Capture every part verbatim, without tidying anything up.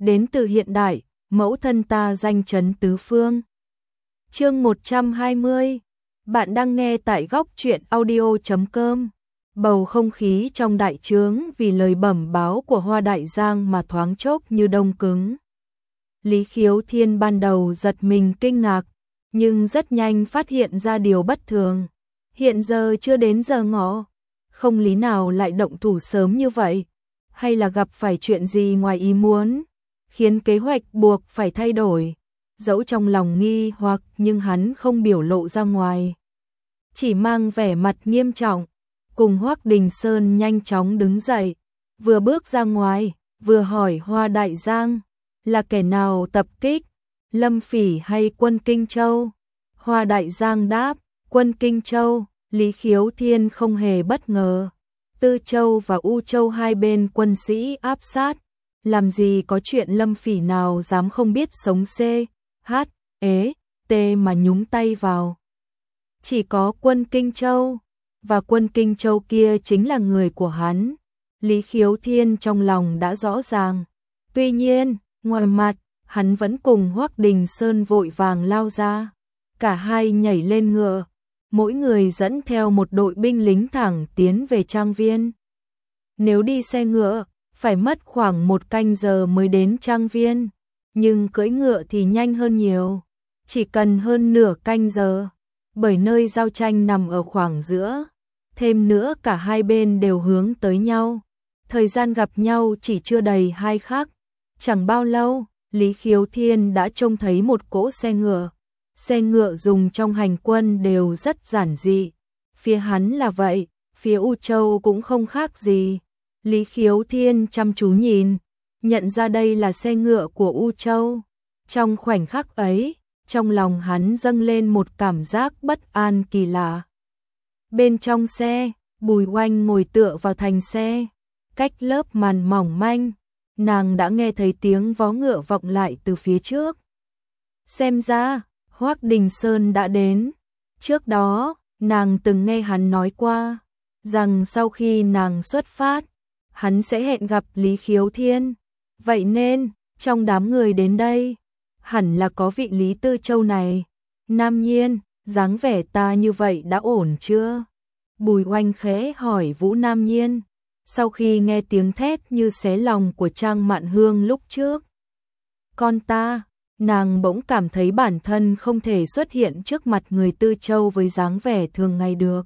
đến từ hiện đại, mẫu thân ta danh chấn tứ phương. Chương một trăm hai mươi. Bạn đang nghe tại góc truyện audio chấm com. Bầu không khí trong đại trướng vì lời bẩm báo của Hoa Đại Giang mà thoáng chốc như đông cứng. Lý Khiếu Thiên ban đầu giật mình kinh ngạc, nhưng rất nhanh phát hiện ra điều bất thường. Hiện giờ chưa đến giờ ngọ, không lý nào lại động thủ sớm như vậy, hay là gặp phải chuyện gì ngoài ý muốn, khiến kế hoạch buộc phải thay đổi. Dẫu trong lòng nghi hoặc nhưng hắn không biểu lộ ra ngoài, chỉ mang vẻ mặt nghiêm trọng, cùng Hoắc Đình Sơn nhanh chóng đứng dậy, vừa bước ra ngoài, vừa hỏi Hoa Đại Giang, là kẻ nào tập kích, Lâm Phỉ hay quân Kinh Châu? Hoa Đại Giang đáp, quân Kinh Châu. Lý Khiếu Thiên không hề bất ngờ, Tư Châu và U Châu hai bên quân sĩ áp sát, làm gì có chuyện Lâm Phỉ nào dám không biết sống C, H, ế, T mà nhúng tay vào. Chỉ có quân Kinh Châu, và quân Kinh Châu kia chính là người của hắn. Lý Khiếu Thiên trong lòng đã rõ ràng, tuy nhiên, ngoài mặt, hắn vẫn cùng Hoắc Đình Sơn vội vàng lao ra, cả hai nhảy lên ngựa, mỗi người dẫn theo một đội binh lính thẳng tiến về trang viên. Nếu đi xe ngựa, phải mất khoảng một canh giờ mới đến trang viên, nhưng cưỡi ngựa thì nhanh hơn nhiều, chỉ cần hơn nửa canh giờ, bởi nơi giao tranh nằm ở khoảng giữa, thêm nữa cả hai bên đều hướng tới nhau. Thời gian gặp nhau chỉ chưa đầy hai khắc, chẳng bao lâu, Lý Khiếu Thiên đã trông thấy một cỗ xe ngựa. Xe ngựa dùng trong hành quân đều rất giản dị, phía hắn là vậy, phía U Châu cũng không khác gì. Lý Khiếu Thiên chăm chú nhìn, nhận ra đây là xe ngựa của U Châu. Trong khoảnh khắc ấy, trong lòng hắn dâng lên một cảm giác bất an kỳ lạ. Bên trong xe, Bùi Oanh ngồi tựa vào thành xe, cách lớp màn mỏng manh, nàng đã nghe thấy tiếng vó ngựa vọng lại từ phía trước. Xem ra, Hoắc Đình Sơn đã đến. Trước đó, nàng từng nghe hắn nói qua, rằng sau khi nàng xuất phát, hắn sẽ hẹn gặp Lý Khiếu Thiên. Vậy nên, trong đám người đến đây, hẳn là có vị Lý Tư Châu này. Nam Nhiên, dáng vẻ ta như vậy đã ổn chưa? Bùi Oanh khẽ hỏi Vũ Nam Nhiên, sau khi nghe tiếng thét như xé lòng của Trang Mạn Hương lúc trước. Con ta, nàng bỗng cảm thấy bản thân không thể xuất hiện trước mặt người Tư Châu với dáng vẻ thường ngày được.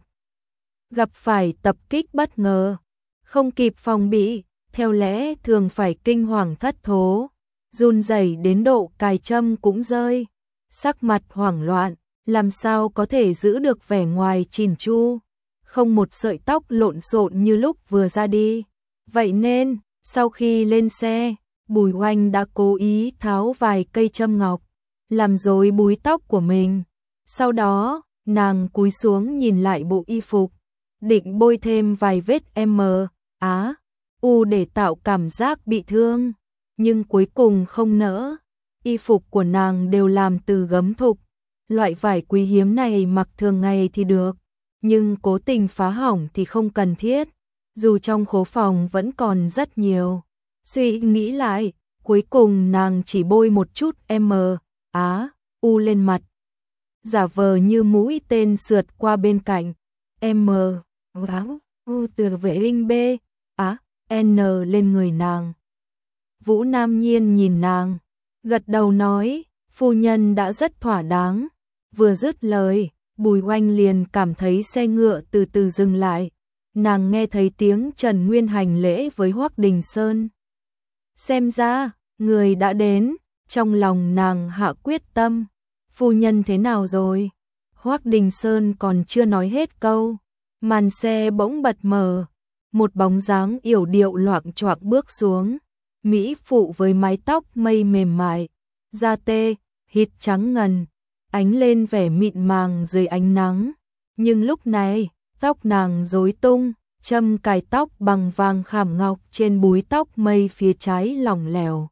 Gặp phải tập kích bất ngờ, không kịp phòng bị, theo lẽ thường phải kinh hoàng thất thố, run rẩy đến độ cài châm cũng rơi, sắc mặt hoảng loạn, làm sao có thể giữ được vẻ ngoài chỉn chu, không một sợi tóc lộn xộn như lúc vừa ra đi. Vậy nên, sau khi lên xe, Bùi Oanh đã cố ý tháo vài cây châm ngọc, làm rối búi tóc của mình. Sau đó, nàng cúi xuống nhìn lại bộ y phục, định bôi thêm vài vết M, Á, U để tạo cảm giác bị thương, nhưng cuối cùng không nỡ. Y phục của nàng đều làm từ gấm thục, loại vải quý hiếm này mặc thường ngày thì được, nhưng cố tình phá hỏng thì không cần thiết, dù trong khố phòng vẫn còn rất nhiều. Suy nghĩ lại, cuối cùng nàng chỉ bôi một chút M, Á, U lên mặt, giả vờ như mũi tên sượt qua bên cạnh. M, Á, U từ vệ linh B, Á, N lên người nàng. Vũ Nam Nhiên nhìn nàng, gật đầu nói, phu nhân đã rất thỏa đáng. Vừa dứt lời, Bùi Oanh liền cảm thấy xe ngựa từ từ dừng lại. Nàng nghe thấy tiếng Trần Nguyên hành lễ với Hoắc Đình Sơn. Xem ra, người đã đến, trong lòng nàng hạ quyết tâm. Phu nhân thế nào rồi? Hoắc Đình Sơn còn chưa nói hết câu, màn xe bỗng bật mở, một bóng dáng yểu điệu loạng choạng bước xuống. Mỹ phụ với mái tóc mây mềm mại, da tê, hít trắng ngần, ánh lên vẻ mịn màng dưới ánh nắng. Nhưng lúc này, tóc nàng rối tung, châm cài tóc bằng vàng khảm ngọc trên búi tóc mây phía trái lỏng lẻo,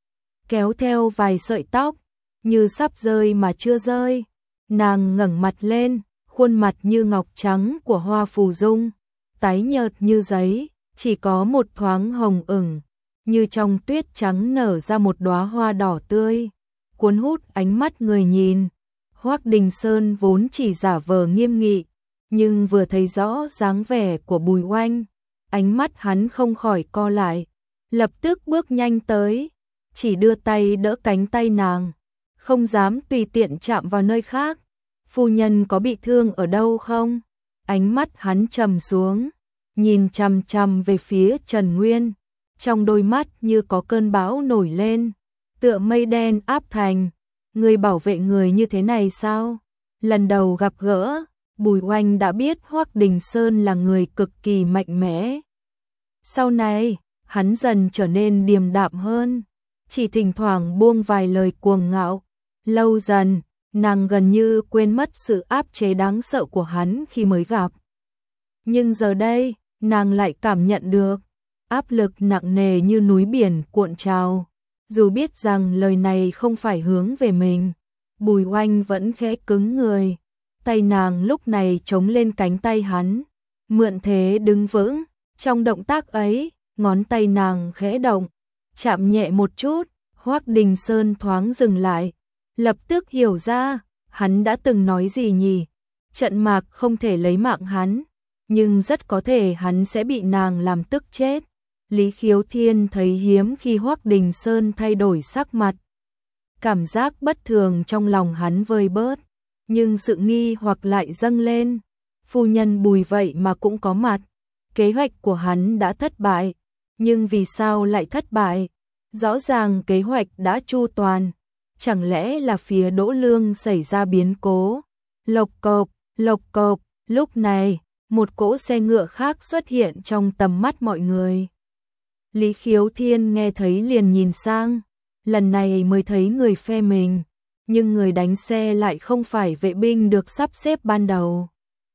kéo theo vài sợi tóc, như sắp rơi mà chưa rơi. Nàng ngẩng mặt lên, khuôn mặt như ngọc trắng của Hoa Phù Dung, tái nhợt như giấy, chỉ có một thoáng hồng ửng. như trong tuyết trắng nở ra một đóa hoa đỏ tươi, cuốn hút ánh mắt người nhìn. Hoắc Đình Sơn vốn chỉ giả vờ nghiêm nghị, nhưng vừa thấy rõ dáng vẻ của Bùi Oanh, ánh mắt hắn không khỏi co lại, lập tức bước nhanh tới, chỉ đưa tay đỡ cánh tay nàng, không dám tùy tiện chạm vào nơi khác. Phu nhân có bị thương ở đâu không? Ánh mắt hắn trầm xuống, nhìn chằm chằm về phía Trần Nguyên, trong đôi mắt như có cơn bão nổi lên, tựa mây đen áp thành. Người bảo vệ người như thế này sao? Lần đầu gặp gỡ, Bùi Oanh đã biết Hoắc Đình Sơn là người cực kỳ mạnh mẽ. Sau này, hắn dần trở nên điềm đạm hơn, chỉ thỉnh thoảng buông vài lời cuồng ngạo. Lâu dần, nàng gần như quên mất sự áp chế đáng sợ của hắn khi mới gặp. Nhưng giờ đây, nàng lại cảm nhận được áp lực nặng nề như núi biển cuộn trào. Dù biết rằng lời này không phải hướng về mình, Bùi Oanh vẫn khẽ cứng người. Tay nàng lúc này chống lên cánh tay hắn, mượn thế đứng vững. Trong động tác ấy, ngón tay nàng khẽ động, chạm nhẹ một chút. Hoắc Đình Sơn thoáng dừng lại, lập tức hiểu ra, hắn đã từng nói gì nhỉ? Trận mạc không thể lấy mạng hắn, nhưng rất có thể hắn sẽ bị nàng làm tức chết. Lý Khiếu Thiên thấy hiếm khi Hoắc Đình Sơn thay đổi sắc mặt. Cảm giác bất thường trong lòng hắn vơi bớt, nhưng sự nghi hoặc lại dâng lên. Phu nhân Bùi vậy mà cũng có mặt. Kế hoạch của hắn đã thất bại, nhưng vì sao lại thất bại? Rõ ràng kế hoạch đã chu toàn, chẳng lẽ là phía Đỗ Lương xảy ra biến cố? Lộc cộp, lộc cộp, lúc này, một cỗ xe ngựa khác xuất hiện trong tầm mắt mọi người. Lý Khiếu Thiên nghe thấy liền nhìn sang, lần này mới thấy người phe mình, nhưng người đánh xe lại không phải vệ binh được sắp xếp ban đầu.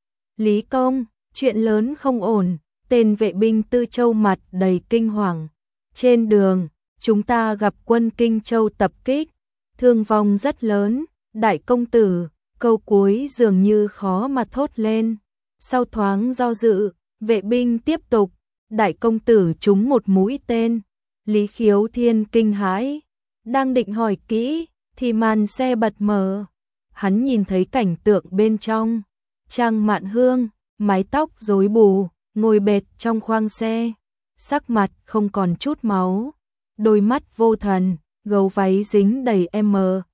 Lý công, chuyện lớn không ổn, tên vệ binh Tư Châu mặt đầy kinh hoàng. Trên đường, chúng ta gặp quân Kinh Châu tập kích, thương vong rất lớn. Đại công tử, câu cuối dường như khó mà thốt lên. Sau thoáng do dự, vệ binh tiếp tục, đại công tử trúng một mũi tên. Lý Khiếu Thiên kinh hãi, đang định hỏi kỹ, thì màn xe bật mở. Hắn nhìn thấy cảnh tượng bên trong. Trang Mạn Hương, mái tóc rối bù, ngồi bệt trong khoang xe, sắc mặt không còn chút máu, đôi mắt vô thần, gấu váy dính đầy m,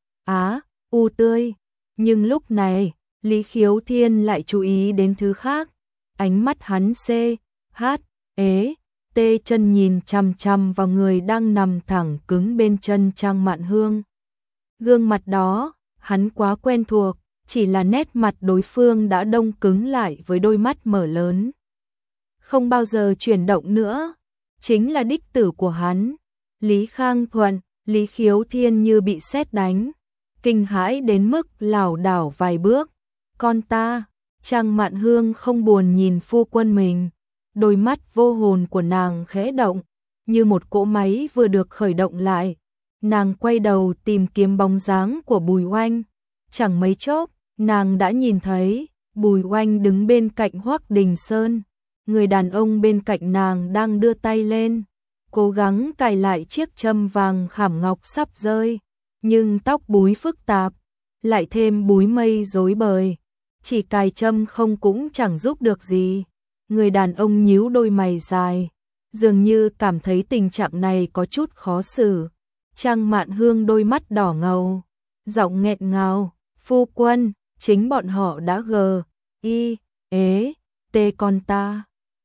á, u tươi. Nhưng lúc này, Lý Khiếu Thiên lại chú ý đến thứ khác. Ánh mắt hắn c, h, ế, tê chân nhìn chằm chằm vào người đang nằm thẳng cứng bên chân Trang Mạn Hương. Gương mặt đó, hắn quá quen thuộc, chỉ là nét mặt đối phương đã đông cứng lại với đôi mắt mở lớn, không bao giờ chuyển động nữa. Chính là đích tử của hắn, Lý Khang Thuận. Lý Khiếu Thiên như bị sét đánh, kinh hãi đến mức lảo đảo vài bước. Con ta, Trang Mạn Hương không buồn nhìn phu quân mình, đôi mắt vô hồn của nàng khẽ động, như một cỗ máy vừa được khởi động lại. Nàng quay đầu tìm kiếm bóng dáng của Bùi Oanh, chẳng mấy chốc, nàng đã nhìn thấy Bùi Oanh đứng bên cạnh Hoắc Đình Sơn. Người đàn ông bên cạnh nàng đang đưa tay lên, cố gắng cài lại chiếc châm vàng khảm ngọc sắp rơi, nhưng tóc búi phức tạp, lại thêm búi mây rối bời, chỉ cài châm không cũng chẳng giúp được gì. Người đàn ông nhíu đôi mày dài, dường như cảm thấy tình trạng này có chút khó xử. Trang Mạn Hương đôi mắt đỏ ngầu, giọng nghẹn ngào, phu quân, chính bọn họ đã gờ, y, ế, tê con ta.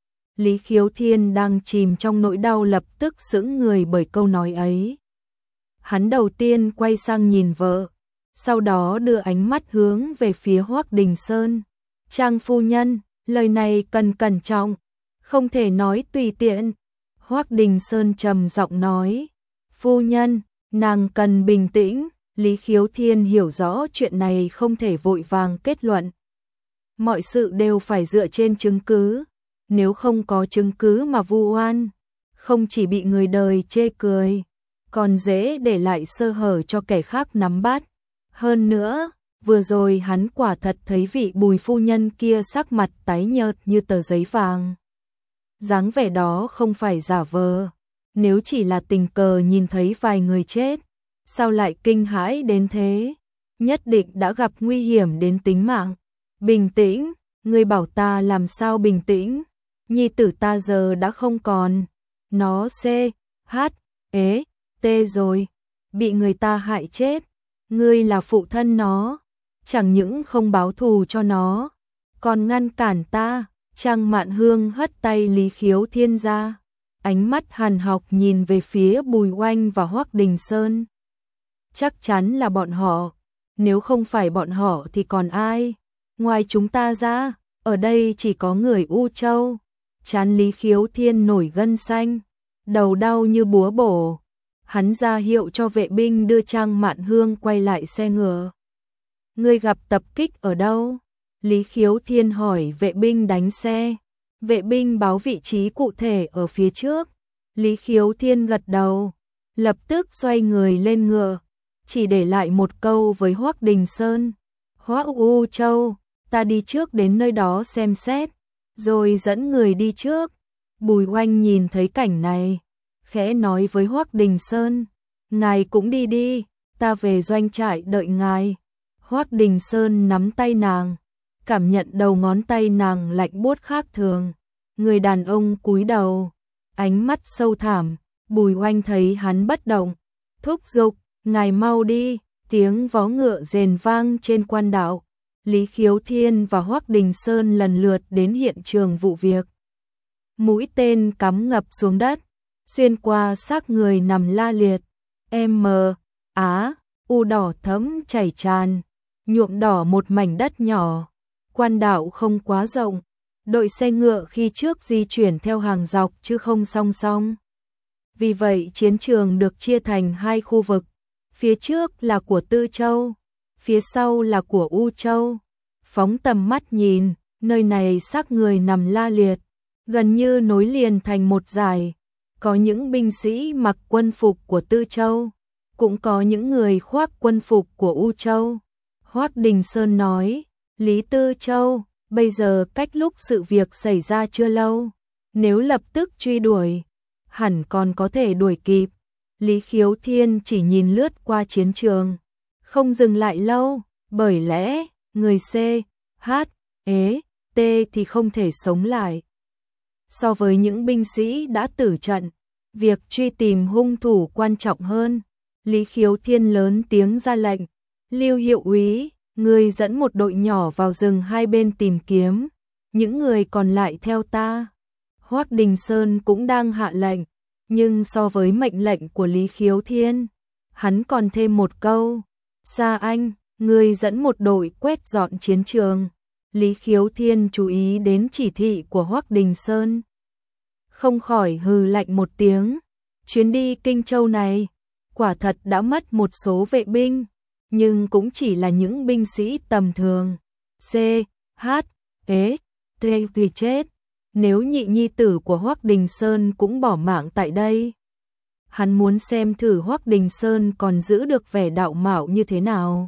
Lý Khiếu Thiên đang chìm trong nỗi đau lập tức sững người bởi câu nói ấy. Hắn đầu tiên quay sang nhìn vợ, sau đó đưa ánh mắt hướng về phía Hoắc Đình Sơn. Trang phu nhân, lời này cần cẩn trọng, không thể nói tùy tiện. Hoắc Đình Sơn trầm giọng nói, phu nhân, nàng cần bình tĩnh. Lý Khiếu Thiên hiểu rõ chuyện này không thể vội vàng kết luận. Mọi sự đều phải dựa trên chứng cứ. Nếu không có chứng cứ mà vu oan, không chỉ bị người đời chê cười, còn dễ để lại sơ hở cho kẻ khác nắm bắt. Hơn nữa, vừa rồi hắn quả thật thấy vị Bùi phu nhân kia sắc mặt tái nhợt như tờ giấy vàng. Dáng vẻ đó không phải giả vờ. nếu chỉ là tình cờ nhìn thấy vài người chết, sao lại kinh hãi đến thế? Nhất định đã gặp nguy hiểm đến tính mạng. Bình tĩnh, ngươi bảo ta làm sao bình tĩnh? Nhi tử ta giờ đã không còn. Nó C, H, ế, T rồi. Bị người ta hại chết. Ngươi là phụ thân nó. Chẳng những không báo thù cho nó, còn ngăn cản ta. Trang Mạn Hương hất tay Lý Khiếu Thiên ra. Ánh mắt hàn học nhìn về phía Bùi Oanh và Hoắc Đình Sơn. Chắc chắn là bọn họ. Nếu không phải bọn họ thì còn ai? Ngoài chúng ta ra, ở đây chỉ có người U Châu. Trán Lý Khiếu Thiên nổi gân xanh, đầu đau như búa bổ. Hắn ra hiệu cho vệ binh đưa Trang Mạn Hương quay lại xe ngựa. Ngươi gặp tập kích ở đâu? Lý Khiếu Thiên hỏi vệ binh đánh xe. Vệ binh báo vị trí cụ thể ở phía trước. Lý Khiếu Thiên gật đầu, lập tức xoay người lên ngựa, chỉ để lại một câu với Hoắc Đình Sơn. Hoắc U Châu, ta đi trước đến nơi đó xem xét, rồi dẫn người đi trước. Bùi Oanh nhìn thấy cảnh này, khẽ nói với Hoắc Đình Sơn, ngài cũng đi đi, ta về doanh trại đợi ngài. Hoắc Đình Sơn nắm tay nàng, cảm nhận đầu ngón tay nàng lạnh buốt khác thường. Người đàn ông cúi đầu, ánh mắt sâu thẳm. Bùi Oanh thấy hắn bất động, thúc giục, ngài mau đi. Tiếng vó ngựa rền vang trên quan đạo. Lý Khiếu Thiên và Hoắc Đình Sơn lần lượt đến hiện trường vụ việc. Mũi tên cắm ngập xuống đất, xuyên qua xác người nằm la liệt. M, Á, U đỏ thẫm chảy tràn, nhuộm đỏ một mảnh đất nhỏ. Quan đạo không quá rộng, đội xe ngựa khi trước di chuyển theo hàng dọc chứ không song song. Vì vậy chiến trường được chia thành hai khu vực. Phía trước là của Tư Châu, phía sau là của U Châu. Phóng tầm mắt nhìn, nơi này xác người nằm la liệt, gần như nối liền thành một dải. Có những binh sĩ mặc quân phục của Tư Châu, cũng có những người khoác quân phục của U Châu. Hoắc Đình Sơn nói, Lý Tư Châu, bây giờ cách lúc sự việc xảy ra chưa lâu, nếu lập tức truy đuổi, hẳn còn có thể đuổi kịp. Lý Khiếu Thiên chỉ nhìn lướt qua chiến trường, không dừng lại lâu, bởi lẽ người C, H, ế, T thì không thể sống lại. So với những binh sĩ đã tử trận, việc truy tìm hung thủ quan trọng hơn. Lý Khiếu Thiên lớn tiếng ra lệnh, Lưu hiệu úy, người dẫn một đội nhỏ vào rừng hai bên tìm kiếm, những người còn lại theo ta. Hoắc Đình Sơn cũng đang hạ lệnh, nhưng so với mệnh lệnh của Lý Khiếu Thiên, hắn còn thêm một câu, Sa Anh, người dẫn một đội quét dọn chiến trường. Lý Khiếu Thiên chú ý đến chỉ thị của Hoắc Đình Sơn, không khỏi hừ lạnh một tiếng. Chuyến đi Kinh Châu này, quả thật đã mất một số vệ binh, nhưng cũng chỉ là những binh sĩ tầm thường. C, H, ế, T thì chết. Nếu nhị nhi tử của Hoắc Đình Sơn cũng bỏ mạng tại đây, hắn muốn xem thử Hoắc Đình Sơn còn giữ được vẻ đạo mạo như thế nào.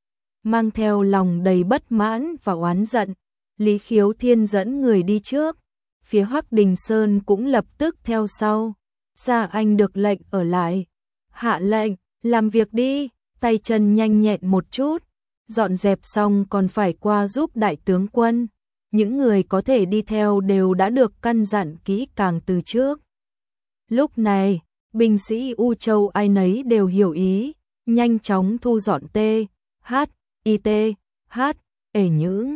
Mang theo lòng đầy bất mãn và oán giận, Lý Khiếu Thiên dẫn người đi trước, phía Hoắc Đình Sơn cũng lập tức theo sau. Sa Anh được lệnh ở lại, hạ lệnh, làm việc đi, tay chân nhanh nhẹn một chút, dọn dẹp xong còn phải qua giúp đại tướng quân. Những người có thể đi theo đều đã được căn dặn kỹ càng từ trước. Lúc này, binh sĩ U Châu ai nấy đều hiểu ý, nhanh chóng thu dọn T, H, I T, H, ể những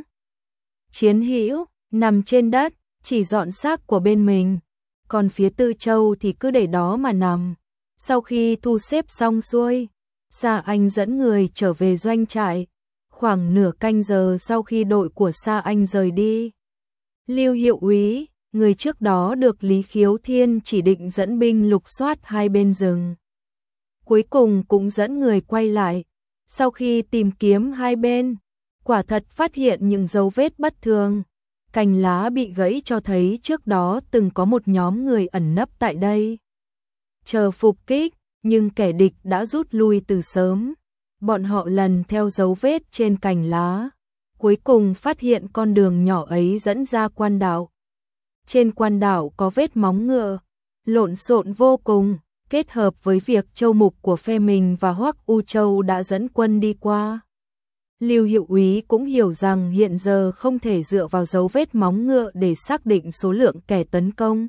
chiến hữu nằm trên đất, chỉ dọn xác của bên mình. Còn phía Tư Châu thì cứ để đó mà nằm. Sau khi thu xếp xong xuôi, Sa Anh dẫn người trở về doanh trại. Khoảng nửa canh giờ sau khi đội của Sa Anh rời đi, Lưu hiệu úy, người trước đó được Lý Khiếu Thiên chỉ định dẫn binh lục soát hai bên rừng, cuối cùng cũng dẫn người quay lại. Sau khi tìm kiếm hai bên, quả thật phát hiện những dấu vết bất thường. Cành lá bị gãy cho thấy trước đó từng có một nhóm người ẩn nấp tại đây, chờ phục kích, nhưng kẻ địch đã rút lui từ sớm. Bọn họ lần theo dấu vết trên cành lá, cuối cùng phát hiện con đường nhỏ ấy dẫn ra quan đạo. Trên quan đạo có vết móng ngựa, lộn xộn vô cùng, kết hợp với việc châu mục của phe mình và Hoắc U Châu đã dẫn quân đi qua. Lưu Hiệu Úy cũng hiểu rằng hiện giờ không thể dựa vào dấu vết móng ngựa để xác định số lượng kẻ tấn công.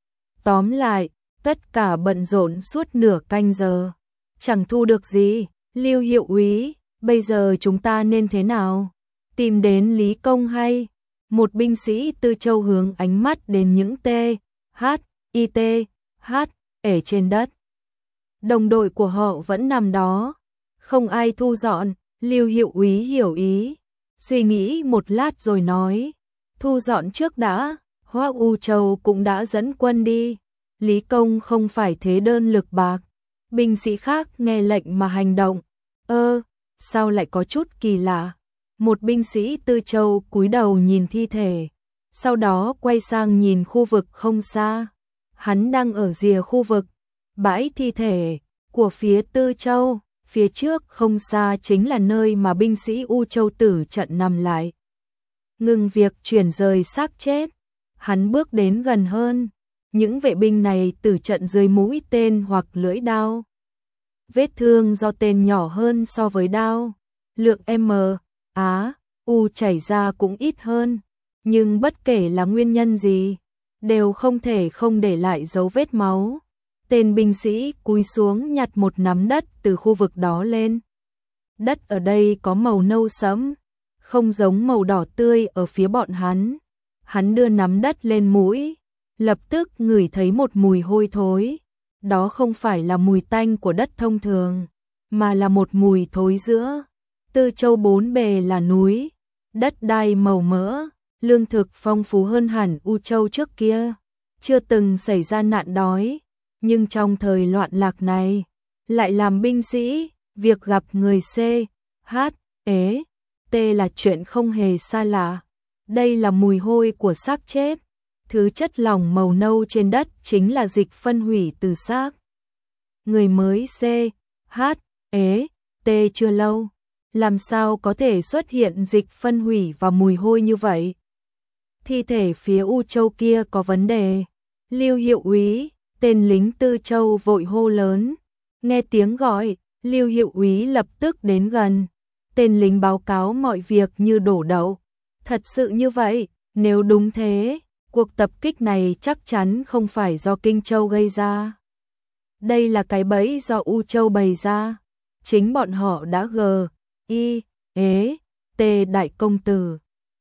Tóm lại, tất cả bận rộn suốt nửa canh giờ, chẳng thu được gì. Lưu Hiệu Úy, bây giờ chúng ta nên thế nào? Tìm đến Lý Công hay? Một binh sĩ Tư Châu hướng ánh mắt đến những T, H, I T, H, ở trên đất. Đồng đội của họ vẫn nằm đó, không ai thu dọn. Lưu Hiệu Úy hiểu ý, suy nghĩ một lát rồi nói, thu dọn trước đã. Hoắc U Châu cũng đã dẫn quân đi, Lý Công không phải thế đơn lực bạc. Binh sĩ khác nghe lệnh mà hành động. Ơ, sao lại có chút kỳ lạ? Một binh sĩ Tư Châu cúi đầu nhìn thi thể, sau đó quay sang nhìn khu vực không xa. Hắn đang ở rìa khu vực bãi thi thể của phía Tư Châu, phía trước không xa chính là nơi mà binh sĩ U Châu tử trận nằm lại. Ngừng việc chuyển rời xác chết, hắn bước đến gần hơn. Những vệ binh này tử trận dưới mũi tên hoặc lưỡi đao. Vết thương do tên nhỏ hơn so với đao. Lượng M, Á, U chảy ra cũng ít hơn. Nhưng bất kể là nguyên nhân gì, đều không thể không để lại dấu vết máu. Tên binh sĩ cúi xuống nhặt một nắm đất từ khu vực đó lên. Đất ở đây có màu nâu sẫm, không giống màu đỏ tươi ở phía bọn hắn. Hắn đưa nắm đất lên mũi, lập tức ngửi thấy một mùi hôi thối. Đó không phải là mùi tanh của đất thông thường, mà là một mùi thối giữa. Tư Châu bốn bề là núi, đất đai màu mỡ, lương thực phong phú hơn hẳn U Châu trước kia. Chưa từng xảy ra nạn đói, nhưng trong thời loạn lạc này, lại làm binh sĩ, việc gặp người C, H, ế, T là chuyện không hề xa lạ. Đây là mùi hôi của xác chết. Thứ chất lỏng màu nâu trên đất chính là dịch phân hủy từ xác. Người mới C, H, ế, T chưa lâu, làm sao có thể xuất hiện dịch phân hủy và mùi hôi như vậy? Thi thể phía U Châu kia có vấn đề. Lưu Hiệu Úy, tên lính Tư Châu vội hô lớn. Nghe tiếng gọi, Lưu Hiệu Úy lập tức đến gần. Tên lính báo cáo mọi việc như đổ đậu. Thật sự như vậy, nếu đúng thế, cuộc tập kích này chắc chắn không phải do Kinh Châu gây ra. Đây là cái bẫy do U Châu bày ra. Chính bọn họ đã gờ, y, ế, t đại công tử.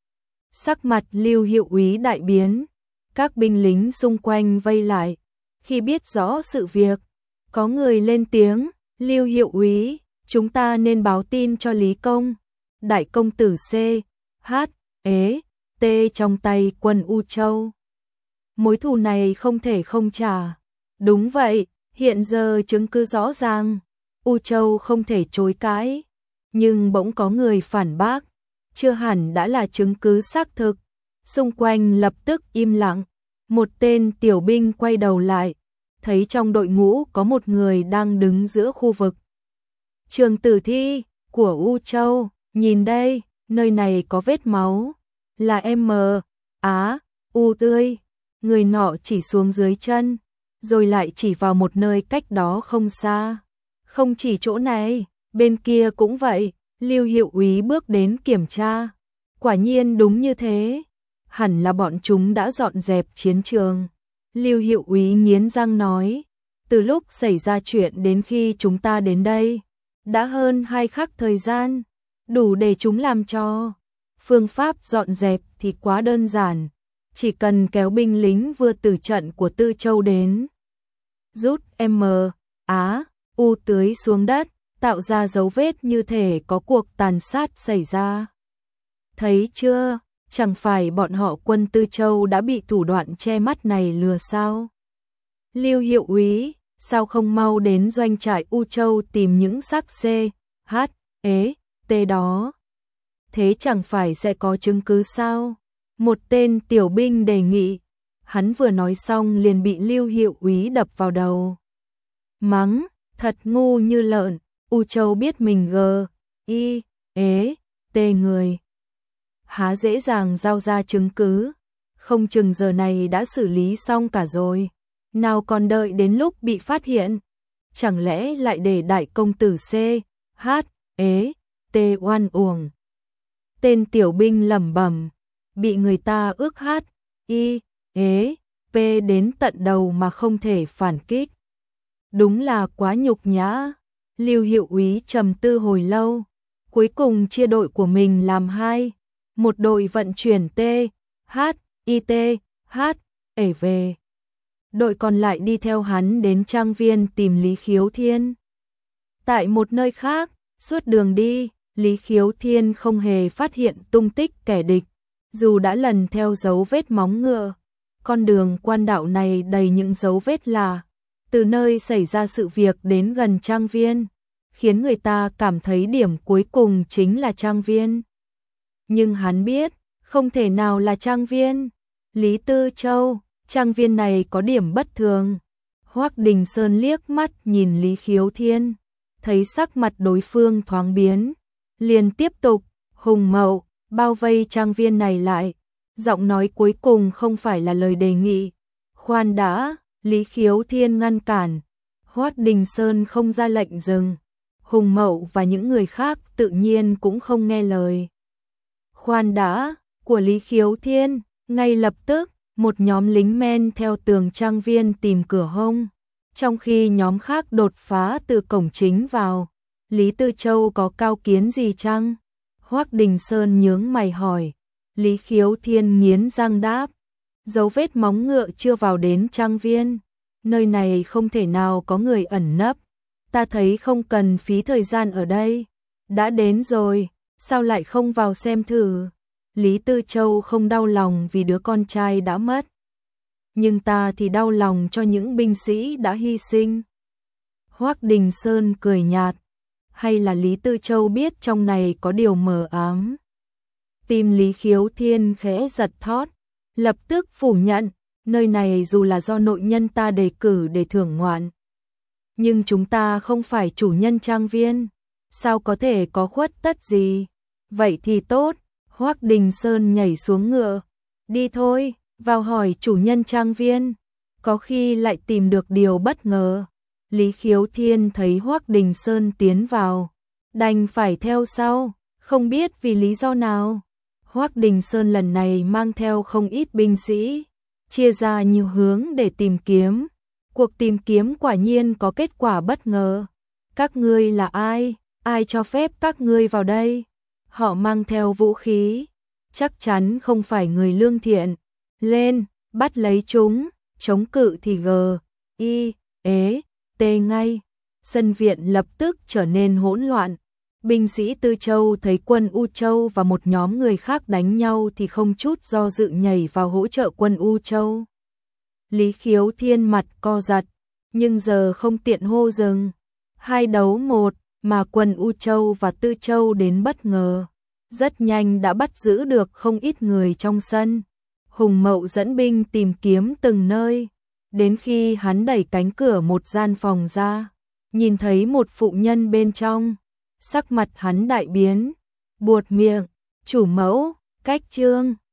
Sắc mặt Lưu Hiệu Úy đại biến. Các binh lính xung quanh vây lại. Khi biết rõ sự việc, có người lên tiếng, Lưu Hiệu Úy, chúng ta nên báo tin cho Lý Công. Đại công tử C, H, ế, T trong tay quân U Châu. Mối thù này không thể không trả. Đúng vậy, hiện giờ chứng cứ rõ ràng, U Châu không thể chối cãi. Nhưng bỗng có người phản bác, chưa hẳn đã là chứng cứ xác thực. Xung quanh lập tức im lặng. Một tên tiểu binh quay đầu lại, thấy trong đội ngũ có một người đang đứng giữa khu vực trường tử thi của U Châu. Nhìn đây, nơi này có vết máu, là M, Á, U tươi. Người nọ chỉ xuống dưới chân, rồi lại chỉ vào một nơi cách đó không xa. Không chỉ chỗ này, bên kia cũng vậy. Lưu Hiệu Úy bước đến kiểm tra. Quả nhiên đúng như thế. Hẳn là bọn chúng đã dọn dẹp chiến trường. Lưu Hiệu Úy nghiến răng nói, từ lúc xảy ra chuyện đến khi chúng ta đến đây, đã hơn hai khắc thời gian, đủ để chúng làm cho. Phương pháp dọn dẹp thì quá đơn giản, chỉ cần kéo binh lính vừa tử trận của Tư Châu đến, rút M, Á, U tưới xuống đất, tạo ra dấu vết như thể có cuộc tàn sát xảy ra. Thấy chưa? Chẳng phải bọn họ quân Tư Châu đã bị thủ đoạn che mắt này lừa sao? Lưu Hiệu Úy, sao không mau đến doanh trại U Châu tìm những xác C, H, ế, T đó? Thế chẳng phải sẽ có chứng cứ sao? Một tên tiểu binh đề nghị. Hắn vừa nói xong liền bị Lưu Hiệu Úy đập vào đầu. Mắng, thật ngu như lợn. U Châu biết mình gờ, y, ế, t người. Há dễ dàng giao ra chứng cứ, không chừng giờ này đã xử lý xong cả rồi. nào còn đợi đến lúc bị phát hiện, chẳng lẽ lại để đại công tử C, H, ế, T oan uổng. Tên tiểu binh lẩm bẩm, bị người ta ước H, I, ế, P đến tận đầu mà không thể phản kích. Đúng là quá nhục nhã. Lưu hiệu úy trầm tư hồi lâu, cuối cùng chia đội của mình làm hai, một đội vận chuyển T, H, I T, H, ể về. Đội còn lại đi theo hắn đến trang viên tìm Lý Khiếu Thiên. Tại một nơi khác, suốt đường đi, Lý Khiếu Thiên không hề phát hiện tung tích kẻ địch, dù đã lần theo dấu vết móng ngựa. Con đường quan đạo này đầy những dấu vết lạ, từ nơi xảy ra sự việc đến gần trang viên, khiến người ta cảm thấy điểm cuối cùng chính là trang viên. Nhưng hắn biết, không thể nào là trang viên. Lý Tư Châu, trang viên này có điểm bất thường. Hoắc Đình Sơn liếc mắt nhìn Lý Khiếu Thiên, thấy sắc mặt đối phương thoáng biến, liền tiếp tục, Hùng Mậu, bao vây trang viên này lại. Giọng nói cuối cùng không phải là lời đề nghị. Khoan đã, Lý Khiếu Thiên ngăn cản. Hoắc Đình Sơn không ra lệnh dừng. Hùng Mậu và những người khác tự nhiên cũng không nghe lời. Khoan đã, của Lý Khiếu Thiên, ngay lập tức, một nhóm lính men theo tường trang viên tìm cửa hông, trong khi nhóm khác đột phá từ cổng chính vào. Lý Tư Châu có cao kiến gì chăng? Hoắc Đình Sơn nhướng mày hỏi. Lý Khiếu Thiên nghiến răng đáp, dấu vết móng ngựa chưa vào đến trang viên, nơi này không thể nào có người ẩn nấp. Ta thấy không cần phí thời gian ở đây. Đã đến rồi, sao lại không vào xem thử? Lý Tư Châu không đau lòng vì đứa con trai đã mất, nhưng ta thì đau lòng cho những binh sĩ đã hy sinh. Hoắc Đình Sơn cười nhạt, hay là Lý Tư Châu biết trong này có điều mờ ám? Tim Lý Khiếu Thiên khẽ giật thót, lập tức phủ nhận, nơi này dù là do nội nhân ta đề cử để thưởng ngoạn, nhưng chúng ta không phải chủ nhân trang viên, sao có thể có khuất tất gì? Vậy thì tốt. Hoắc Đình Sơn nhảy xuống ngựa, đi thôi, vào hỏi chủ nhân trang viên, có khi lại tìm được điều bất ngờ. Lý Khiếu Thiên thấy Hoắc Đình Sơn tiến vào, đành phải theo sau, không biết vì lý do nào. Hoắc Đình Sơn lần này mang theo không ít binh sĩ, chia ra nhiều hướng để tìm kiếm. Cuộc tìm kiếm quả nhiên có kết quả bất ngờ. Các ngươi là ai? Ai cho phép các ngươi vào đây? Họ mang theo vũ khí, chắc chắn không phải người lương thiện. Lên, bắt lấy chúng, chống cự thì g, i, ế, t ngay. Sân viện lập tức trở nên hỗn loạn. Binh sĩ Tư Châu thấy quân U Châu và một nhóm người khác đánh nhau thì không chút do dự nhảy vào hỗ trợ quân U Châu. Lý Khiếu Thiên mặt co giật, nhưng giờ không tiện hô dừng. Hai đấu một, mà quân U Châu và Tư Châu đến bất ngờ, rất nhanh đã bắt giữ được không ít người trong sân. Hùng Mậu dẫn binh tìm kiếm từng nơi, đến khi hắn đẩy cánh cửa một gian phòng ra, nhìn thấy một phụ nhân bên trong, sắc mặt hắn đại biến, buột miệng, chủ mẫu, cách trương.